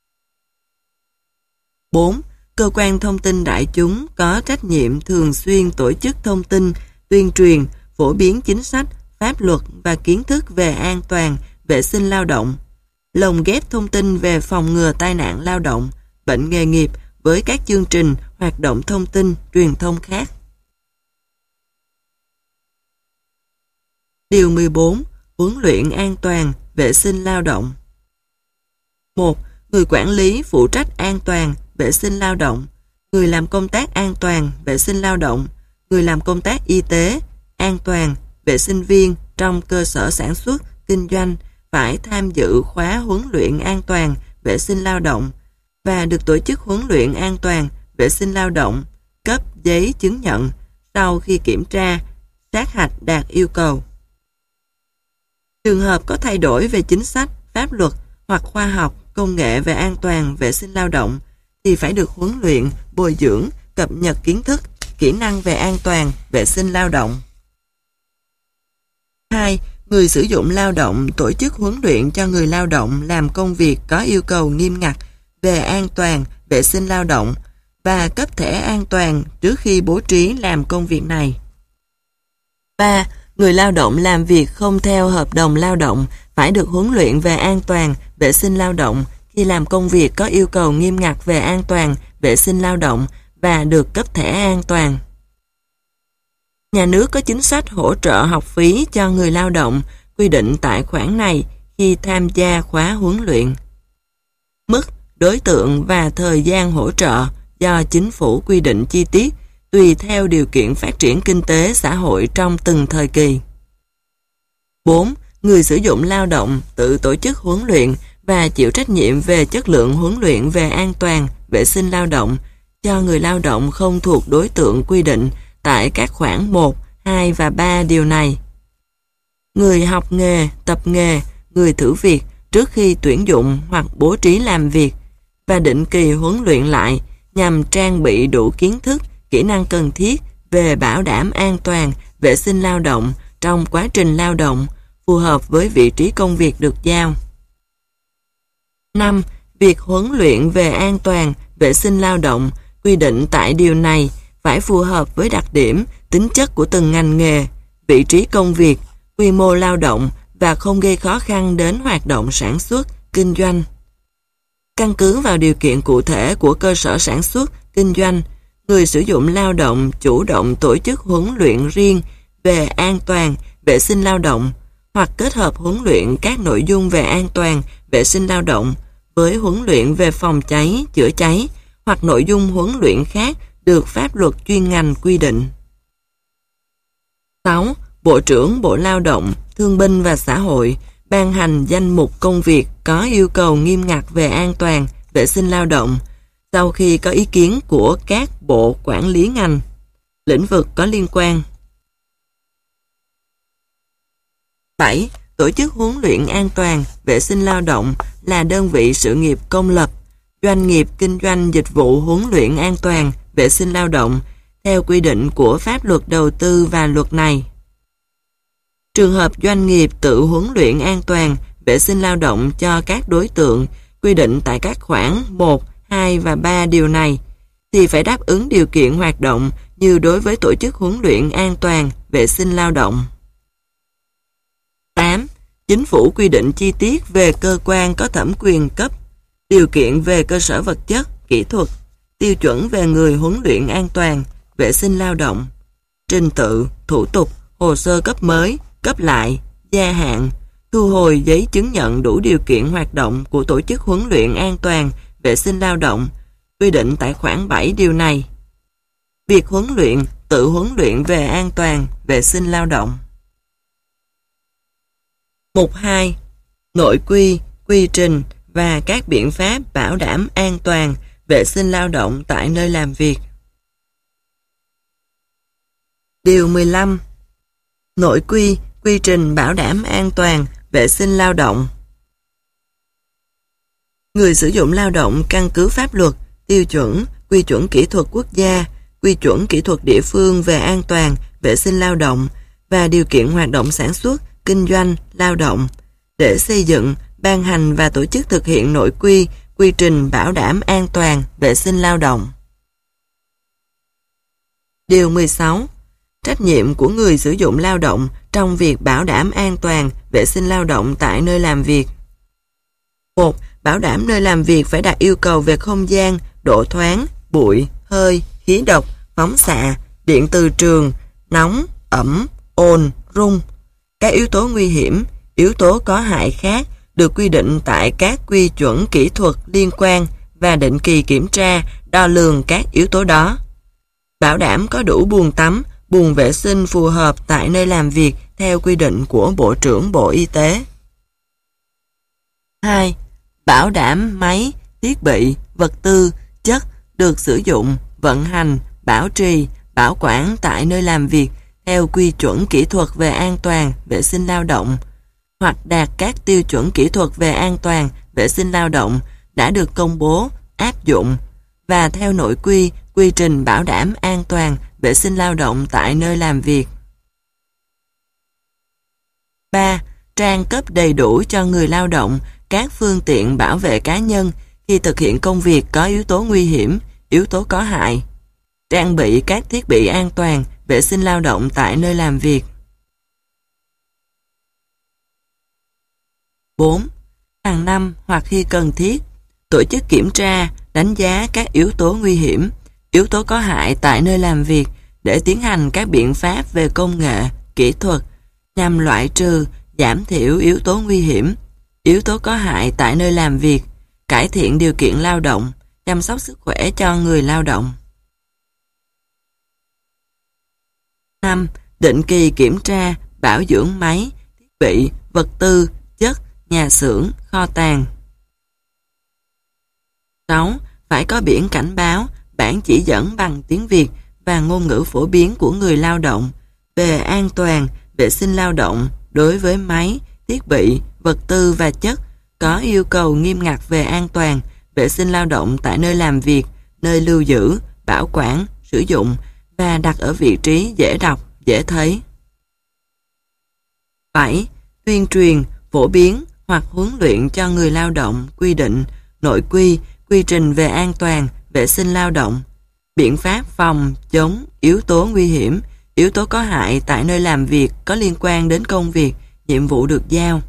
4. Cơ quan thông tin đại chúng có trách nhiệm thường xuyên tổ chức thông tin, tuyên truyền, phổ biến chính sách, pháp luật và kiến thức về an toàn, vệ sinh lao động, lồng ghép thông tin về phòng ngừa tai nạn lao động, bệnh nghề nghiệp với các chương trình, hoạt động thông tin, truyền thông khác. Điều 14. Huấn luyện an toàn, vệ sinh lao động. 1. Người quản lý phụ trách an toàn, vệ sinh lao động, người làm công tác an toàn, vệ sinh lao động, người làm công tác y tế, an toàn, vệ sinh viên trong cơ sở sản xuất, kinh doanh phải tham dự khóa huấn luyện an toàn, vệ sinh lao động và được tổ chức huấn luyện an toàn, vệ sinh lao động, cấp giấy chứng nhận sau khi kiểm tra, sát hạch đạt yêu cầu. Trường hợp có thay đổi về chính sách, pháp luật hoặc khoa học, công nghệ về an toàn, vệ sinh lao động thì phải được huấn luyện, bồi dưỡng, cập nhật kiến thức, kỹ năng về an toàn, vệ sinh lao động. 2. Người sử dụng lao động tổ chức huấn luyện cho người lao động làm công việc có yêu cầu nghiêm ngặt về an toàn, vệ sinh lao động và cấp thẻ an toàn trước khi bố trí làm công việc này. 3. Người lao động làm việc không theo hợp đồng lao động phải được huấn luyện về an toàn, vệ sinh lao động khi làm công việc có yêu cầu nghiêm ngặt về an toàn, vệ sinh lao động và được cấp thẻ an toàn. Nhà nước có chính sách hỗ trợ học phí cho người lao động quy định tại khoản này khi tham gia khóa huấn luyện. Mức, đối tượng và thời gian hỗ trợ do chính phủ quy định chi tiết tùy theo điều kiện phát triển kinh tế xã hội trong từng thời kỳ. 4. Người sử dụng lao động tự tổ chức huấn luyện và chịu trách nhiệm về chất lượng huấn luyện về an toàn, vệ sinh lao động cho người lao động không thuộc đối tượng quy định tại các khoản 1, 2 và 3 điều này. Người học nghề, tập nghề, người thử việc trước khi tuyển dụng hoặc bố trí làm việc và định kỳ huấn luyện lại nhằm trang bị đủ kiến thức, kỹ năng cần thiết về bảo đảm an toàn, vệ sinh lao động trong quá trình lao động phù hợp với vị trí công việc được giao. 5. Việc huấn luyện về an toàn, vệ sinh lao động quy định tại điều này phải phù hợp với đặc điểm, tính chất của từng ngành nghề, vị trí công việc, quy mô lao động và không gây khó khăn đến hoạt động sản xuất, kinh doanh. Căn cứ vào điều kiện cụ thể của cơ sở sản xuất, kinh doanh, người sử dụng lao động chủ động tổ chức huấn luyện riêng về an toàn, vệ sinh lao động hoặc kết hợp huấn luyện các nội dung về an toàn, vệ sinh lao động với huấn luyện về phòng cháy, chữa cháy hoặc nội dung huấn luyện khác được pháp luật chuyên ngành quy định. 6. Bộ trưởng Bộ Lao động, Thương binh và Xã hội ban hành danh mục công việc có yêu cầu nghiêm ngặt về an toàn, vệ sinh lao động sau khi có ý kiến của các bộ quản lý ngành, lĩnh vực có liên quan. 7. Tổ chức huấn luyện an toàn, vệ sinh lao động là đơn vị sự nghiệp công lập, doanh nghiệp kinh doanh dịch vụ huấn luyện an toàn, vệ sinh lao động theo quy định của pháp luật đầu tư và luật này. Trường hợp doanh nghiệp tự huấn luyện an toàn, vệ sinh lao động cho các đối tượng quy định tại các khoản 1, 2 và 3 điều này, thì phải đáp ứng điều kiện hoạt động như đối với tổ chức huấn luyện an toàn, vệ sinh lao động. 8. Chính phủ quy định chi tiết về cơ quan có thẩm quyền cấp, điều kiện về cơ sở vật chất, kỹ thuật, tiêu chuẩn về người huấn luyện an toàn, vệ sinh lao động, trình tự, thủ tục, hồ sơ cấp mới, cấp lại, gia hạn, thu hồi giấy chứng nhận đủ điều kiện hoạt động của tổ chức huấn luyện an toàn, vệ sinh lao động, quy định tại khoản 7 điều này. Việc huấn luyện, tự huấn luyện về an toàn, vệ sinh lao động. Mục 2. Nội quy, quy trình và các biện pháp bảo đảm an toàn, vệ sinh lao động tại nơi làm việc. Điều 15. Nội quy, quy trình bảo đảm an toàn, vệ sinh lao động. Người sử dụng lao động căn cứ pháp luật, tiêu chuẩn, quy chuẩn kỹ thuật quốc gia, quy chuẩn kỹ thuật địa phương về an toàn, vệ sinh lao động và điều kiện hoạt động sản xuất, kinh doanh, lao động để xây dựng, ban hành và tổ chức thực hiện nội quy, quy trình bảo đảm an toàn, vệ sinh lao động. Điều 16. Trách nhiệm của người sử dụng lao động trong việc bảo đảm an toàn, vệ sinh lao động tại nơi làm việc. 1. Bảo đảm nơi làm việc phải đạt yêu cầu về không gian, độ thoáng, bụi, hơi, khí độc, phóng xạ, điện từ trường, nóng, ẩm, ồn, rung. Các yếu tố nguy hiểm, yếu tố có hại khác được quy định tại các quy chuẩn kỹ thuật liên quan và định kỳ kiểm tra, đo lường các yếu tố đó. Bảo đảm có đủ buồng tắm, buồng vệ sinh phù hợp tại nơi làm việc theo quy định của Bộ trưởng Bộ Y tế. 2. Bảo đảm máy, thiết bị, vật tư, chất được sử dụng, vận hành, bảo trì, bảo quản tại nơi làm việc theo quy chuẩn kỹ thuật về an toàn, vệ sinh lao động hoặc đạt các tiêu chuẩn kỹ thuật về an toàn, vệ sinh lao động đã được công bố, áp dụng và theo nội quy, quy trình bảo đảm an toàn, vệ sinh lao động tại nơi làm việc. 3. Trang cấp đầy đủ cho người lao động các phương tiện bảo vệ cá nhân khi thực hiện công việc có yếu tố nguy hiểm, yếu tố có hại. Trang bị các thiết bị an toàn, vệ sinh lao động tại nơi làm việc. 4. Hàng năm hoặc khi cần thiết, tổ chức kiểm tra, đánh giá các yếu tố nguy hiểm, yếu tố có hại tại nơi làm việc để tiến hành các biện pháp về công nghệ, kỹ thuật nhằm loại trừ, giảm thiểu yếu tố nguy hiểm, yếu tố có hại tại nơi làm việc, cải thiện điều kiện lao động, chăm sóc sức khỏe cho người lao động. 5. Định kỳ kiểm tra, bảo dưỡng máy, thiết bị, vật tư, chất, nhà xưởng, kho tàng. 6. Phải có biển cảnh báo, bản chỉ dẫn bằng tiếng Việt và ngôn ngữ phổ biến của người lao động về an toàn, vệ sinh lao động đối với máy, thiết bị, vật tư và chất có yêu cầu nghiêm ngặt về an toàn, vệ sinh lao động tại nơi làm việc, nơi lưu giữ, bảo quản, sử dụng và đặt ở vị trí dễ đọc, dễ thấy. 7. Tuyên truyền, phổ biến hoặc huấn luyện cho người lao động quy định, nội quy, quy trình về an toàn, vệ sinh lao động, biện pháp phòng, chống, yếu tố nguy hiểm, yếu tố có hại tại nơi làm việc có liên quan đến công việc, nhiệm vụ được giao.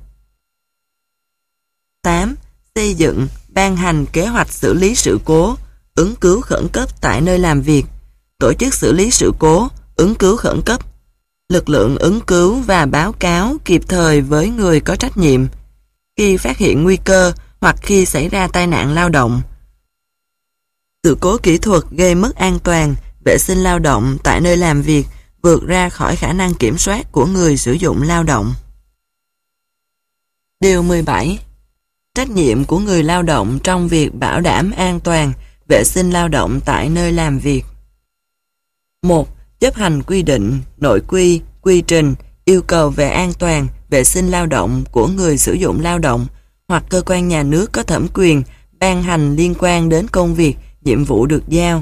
8. Xây dựng, ban hành kế hoạch xử lý sự cố, ứng cứu khẩn cấp tại nơi làm việc, tổ chức xử lý sự cố, ứng cứu khẩn cấp, lực lượng ứng cứu và báo cáo kịp thời với người có trách nhiệm khi phát hiện nguy cơ hoặc khi xảy ra tai nạn lao động, sự cố kỹ thuật gây mất an toàn, vệ sinh lao động tại nơi làm việc vượt ra khỏi khả năng kiểm soát của người sử dụng lao động. Điều 17. Trách nhiệm của người lao động trong việc bảo đảm an toàn, vệ sinh lao động tại nơi làm việc. 1. Chấp hành quy định, nội quy, quy trình, yêu cầu về an toàn, vệ sinh lao động của người sử dụng lao động hoặc cơ quan nhà nước có thẩm quyền ban hành liên quan đến công việc, nhiệm vụ được giao.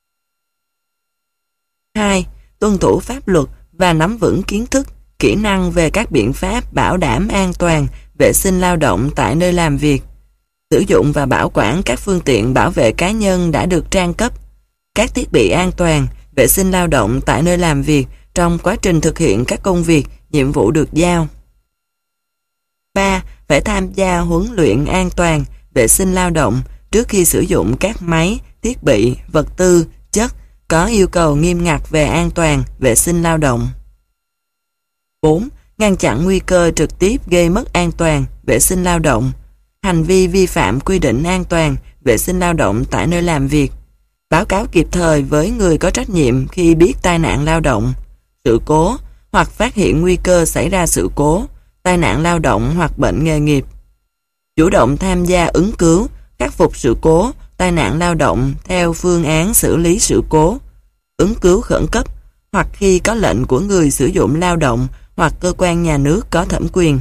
2. Tuân thủ pháp luật và nắm vững kiến thức, kỹ năng về các biện pháp bảo đảm an toàn, vệ sinh lao động tại nơi làm việc. Sử dụng và bảo quản các phương tiện bảo vệ cá nhân đã được trang cấp. Các thiết bị an toàn, vệ sinh lao động tại nơi làm việc trong quá trình thực hiện các công việc, nhiệm vụ được giao. 3. Phải tham gia huấn luyện an toàn, vệ sinh lao động trước khi sử dụng các máy, thiết bị, vật tư, chất có yêu cầu nghiêm ngặt về an toàn, vệ sinh lao động. 4. Ngăn chặn nguy cơ trực tiếp gây mất an toàn, vệ sinh lao động, hành vi vi phạm quy định an toàn, vệ sinh lao động tại nơi làm việc. Báo cáo kịp thời với người có trách nhiệm khi biết tai nạn lao động, sự cố hoặc phát hiện nguy cơ xảy ra sự cố, tai nạn lao động hoặc bệnh nghề nghiệp. Chủ động tham gia ứng cứu, khắc phục sự cố, tai nạn lao động theo phương án xử lý sự cố, ứng cứu khẩn cấp hoặc khi có lệnh của người sử dụng lao động hoặc cơ quan nhà nước có thẩm quyền.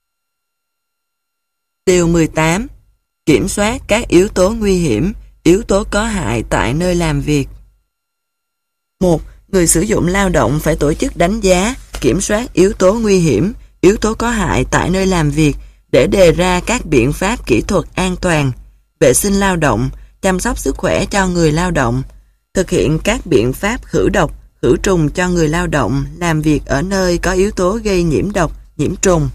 Điều 18. Kiểm soát các yếu tố nguy hiểm, yếu tố có hại tại nơi làm việc. 1. Người sử dụng lao động phải tổ chức đánh giá, kiểm soát yếu tố nguy hiểm, yếu tố có hại tại nơi làm việc để đề ra các biện pháp kỹ thuật an toàn, vệ sinh lao động, chăm sóc sức khỏe cho người lao động, thực hiện các biện pháp khử độc, khử trùng cho người lao động làm việc ở nơi có yếu tố gây nhiễm độc, nhiễm trùng.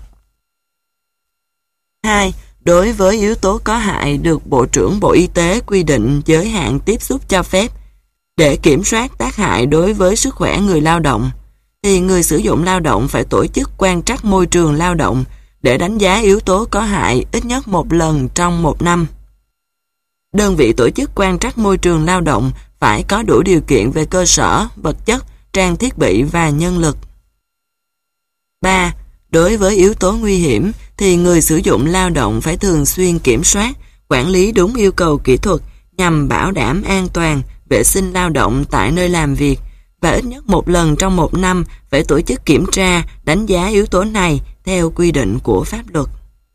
2. Đối với yếu tố có hại được Bộ trưởng Bộ Y tế quy định giới hạn tiếp xúc cho phép để kiểm soát tác hại đối với sức khỏe người lao động, thì người sử dụng lao động phải tổ chức quan trắc môi trường lao động để đánh giá yếu tố có hại ít nhất một lần trong một năm. Đơn vị tổ chức quan trắc môi trường lao động phải có đủ điều kiện về cơ sở, vật chất, trang thiết bị và nhân lực. 3. Đối với yếu tố nguy hiểm thì người sử dụng lao động phải thường xuyên kiểm soát, quản lý đúng yêu cầu kỹ thuật nhằm bảo đảm an toàn, vệ sinh lao động tại nơi làm việc và ít nhất một lần trong một năm phải tổ chức kiểm tra, đánh giá yếu tố này theo quy định của pháp luật.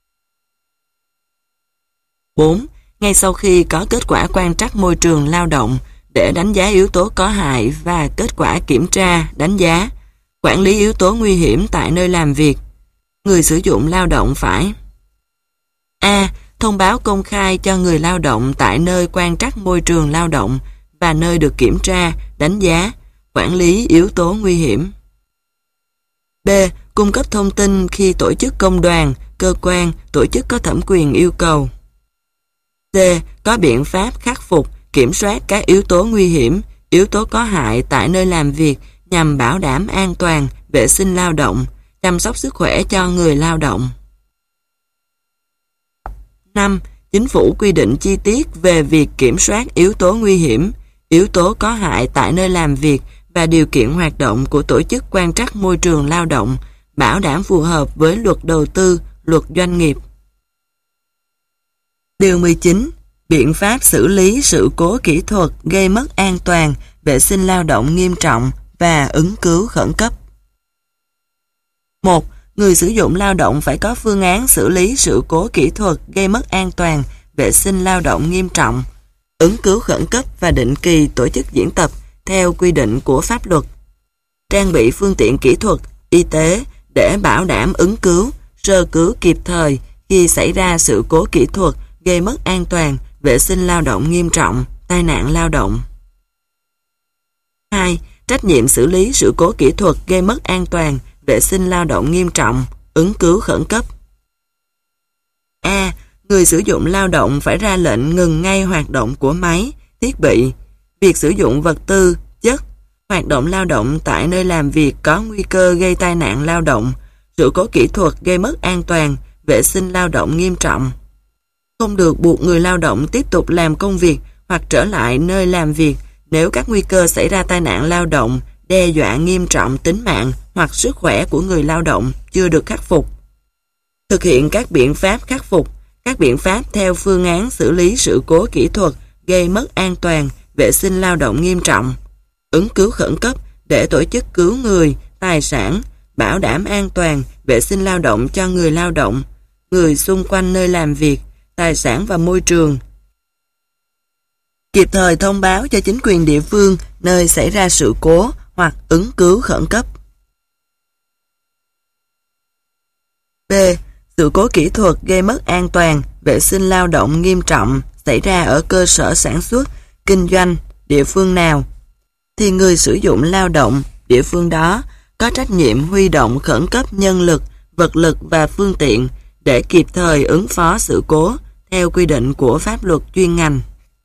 4. Ngay sau khi có kết quả quan trắc môi trường lao động để đánh giá yếu tố có hại và kết quả kiểm tra, đánh giá, quản lý yếu tố nguy hiểm tại nơi làm việc, người sử dụng lao động phải: A. Thông báo công khai cho người lao động tại nơi quan trắc môi trường lao động và nơi được kiểm tra, đánh giá, quản lý yếu tố nguy hiểm. B. Cung cấp thông tin khi tổ chức công đoàn, cơ quan, tổ chức có thẩm quyền yêu cầu. C. Có biện pháp khắc phục, kiểm soát các yếu tố nguy hiểm, yếu tố có hại tại nơi làm việc nhằm bảo đảm an toàn, vệ sinh lao động, chăm sóc sức khỏe cho người lao động. 5. Chính phủ quy định chi tiết về việc kiểm soát yếu tố nguy hiểm, yếu tố có hại tại nơi làm việc và điều kiện hoạt động của tổ chức quan trắc môi trường lao động, bảo đảm phù hợp với luật đầu tư, luật doanh nghiệp. Điều 19. Biện pháp xử lý sự cố kỹ thuật gây mất an toàn, vệ sinh lao động nghiêm trọng và ứng cứu khẩn cấp. 1. Người sử dụng lao động phải có phương án xử lý sự cố kỹ thuật gây mất an toàn, vệ sinh lao động nghiêm trọng, ứng cứu khẩn cấp và định kỳ tổ chức diễn tập theo quy định của pháp luật. Trang bị phương tiện kỹ thuật, y tế để bảo đảm ứng cứu, sơ cứu kịp thời khi xảy ra sự cố kỹ thuật gây mất an toàn, vệ sinh lao động nghiêm trọng, tai nạn lao động. 2. Trách nhiệm xử lý sự cố kỹ thuật gây mất an toàn, vệ sinh lao động nghiêm trọng, ứng cứu khẩn cấp. A. Người sử dụng lao động phải ra lệnh ngừng ngay hoạt động của máy, thiết bị, việc sử dụng vật tư, chất, hoạt động lao động tại nơi làm việc có nguy cơ gây tai nạn lao động, sự cố kỹ thuật gây mất an toàn, vệ sinh lao động nghiêm trọng. Không được buộc người lao động tiếp tục làm công việc hoặc trở lại nơi làm việc nếu các nguy cơ xảy ra tai nạn lao động đe dọa nghiêm trọng tính mạng hoặc sức khỏe của người lao động chưa được khắc phục. Thực hiện các biện pháp khắc phục, các biện pháp theo phương án xử lý sự cố kỹ thuật gây mất an toàn, vệ sinh lao động nghiêm trọng, ứng cứu khẩn cấp để tổ chức cứu người, tài sản, bảo đảm an toàn, vệ sinh lao động cho người lao động, người xung quanh nơi làm việc, tài sản và môi trường. Kịp thời thông báo cho chính quyền địa phương nơi xảy ra sự cố hoặc ứng cứu khẩn cấp. B. Sự cố kỹ thuật gây mất an toàn, vệ sinh lao động nghiêm trọng xảy ra ở cơ sở sản xuất, kinh doanh, địa phương nào, thì người sử dụng lao động địa phương đó có trách nhiệm huy động khẩn cấp nhân lực, vật lực và phương tiện để kịp thời ứng phó sự cố theo quy định của pháp luật chuyên ngành.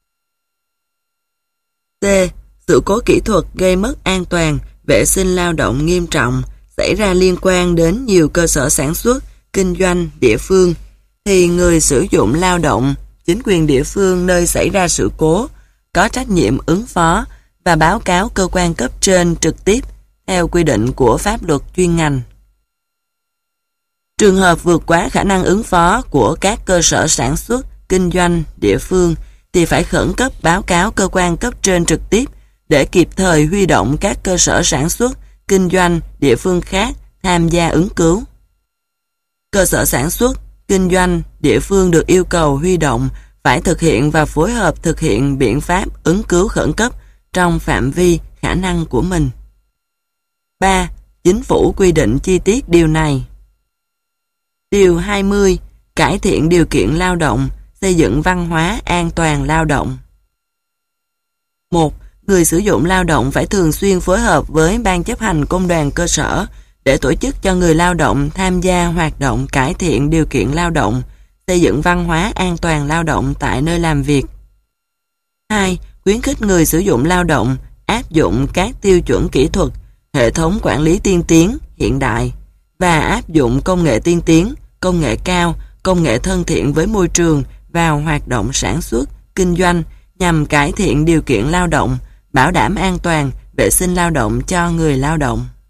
C. Sự cố kỹ thuật gây mất an toàn, vệ sinh lao động nghiêm trọng xảy ra liên quan đến nhiều cơ sở sản xuất, kinh doanh, địa phương, thì người sử dụng lao động, chính quyền địa phương nơi xảy ra sự cố có trách nhiệm ứng phó và báo cáo cơ quan cấp trên trực tiếp theo quy định của pháp luật chuyên ngành. Trường hợp vượt quá khả năng ứng phó của các cơ sở sản xuất, kinh doanh, địa phương thì phải khẩn cấp báo cáo cơ quan cấp trên trực tiếp để kịp thời huy động các cơ sở sản xuất, kinh doanh, địa phương khác tham gia ứng cứu. Cơ sở sản xuất, kinh doanh, địa phương được yêu cầu huy động phải thực hiện và phối hợp thực hiện biện pháp ứng cứu khẩn cấp trong phạm vi khả năng của mình. 3. Chính phủ quy định chi tiết điều này. Điều 20. Cải thiện điều kiện lao động, xây dựng văn hóa an toàn lao động. 1. Người sử dụng lao động phải thường xuyên phối hợp với Ban chấp hành công đoàn cơ sở để tổ chức cho người lao động tham gia hoạt động cải thiện điều kiện lao động, xây dựng văn hóa an toàn lao động tại nơi làm việc. 2. Khuyến khích người sử dụng lao động áp dụng các tiêu chuẩn kỹ thuật, hệ thống quản lý tiên tiến, hiện đại và áp dụng công nghệ tiên tiến, công nghệ cao, công nghệ thân thiện với môi trường vào hoạt động sản xuất, kinh doanh nhằm cải thiện điều kiện lao động, bảo đảm an toàn, vệ sinh lao động cho người lao động.